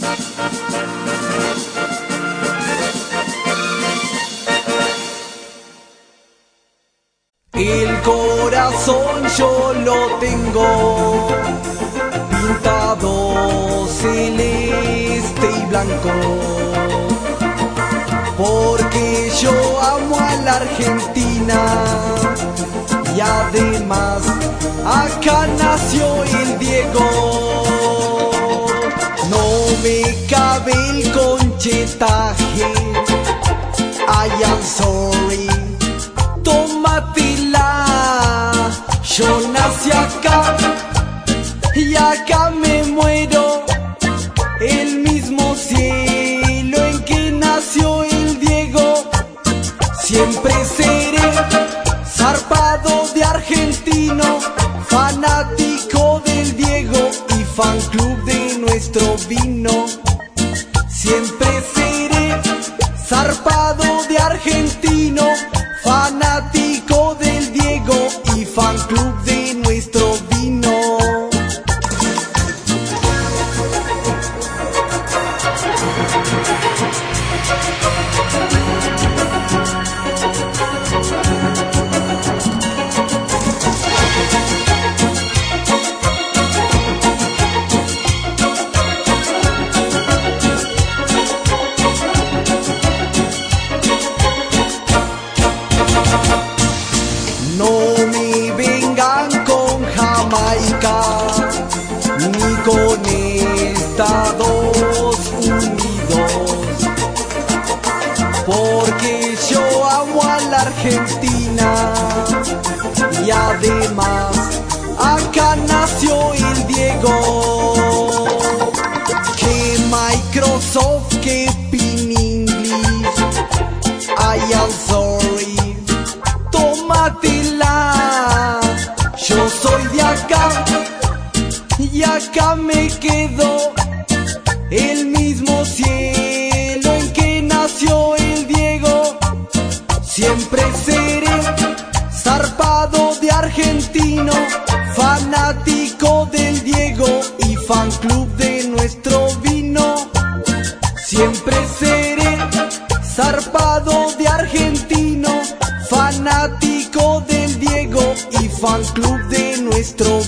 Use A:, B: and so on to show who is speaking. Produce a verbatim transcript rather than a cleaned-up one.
A: El corazón yo lo tengo pintado celeste y blanco, porque yo amo a la Argentina y además acá nació el Diego. No me cabe el conchetaje, I am sorry, tómatela. Yo nací acá y acá me muero, el mismo cielo en que nació el Diego. Siempre seré zarpado de argentino, fanático del Diego y fan club de nuestro vino. Siempre seré zarpado de argentino, fanático del Diego y fan club de nuestro vino. No me vengan con Jamaica ni con Estados Unidos, porque yo amo a la Argentina y además acá nació el Diego. Que Microsoft, que Pin English, I am sorry, tómatela. Yo soy de acá y acá me quedo, el mismo cielo en que nació el Diego. Siempre seré zarpado de argentino, fanático del Diego y fan club de nuestro vino. Siempre seré zarpado de argentino, fanático del Diego y fan club de nuestro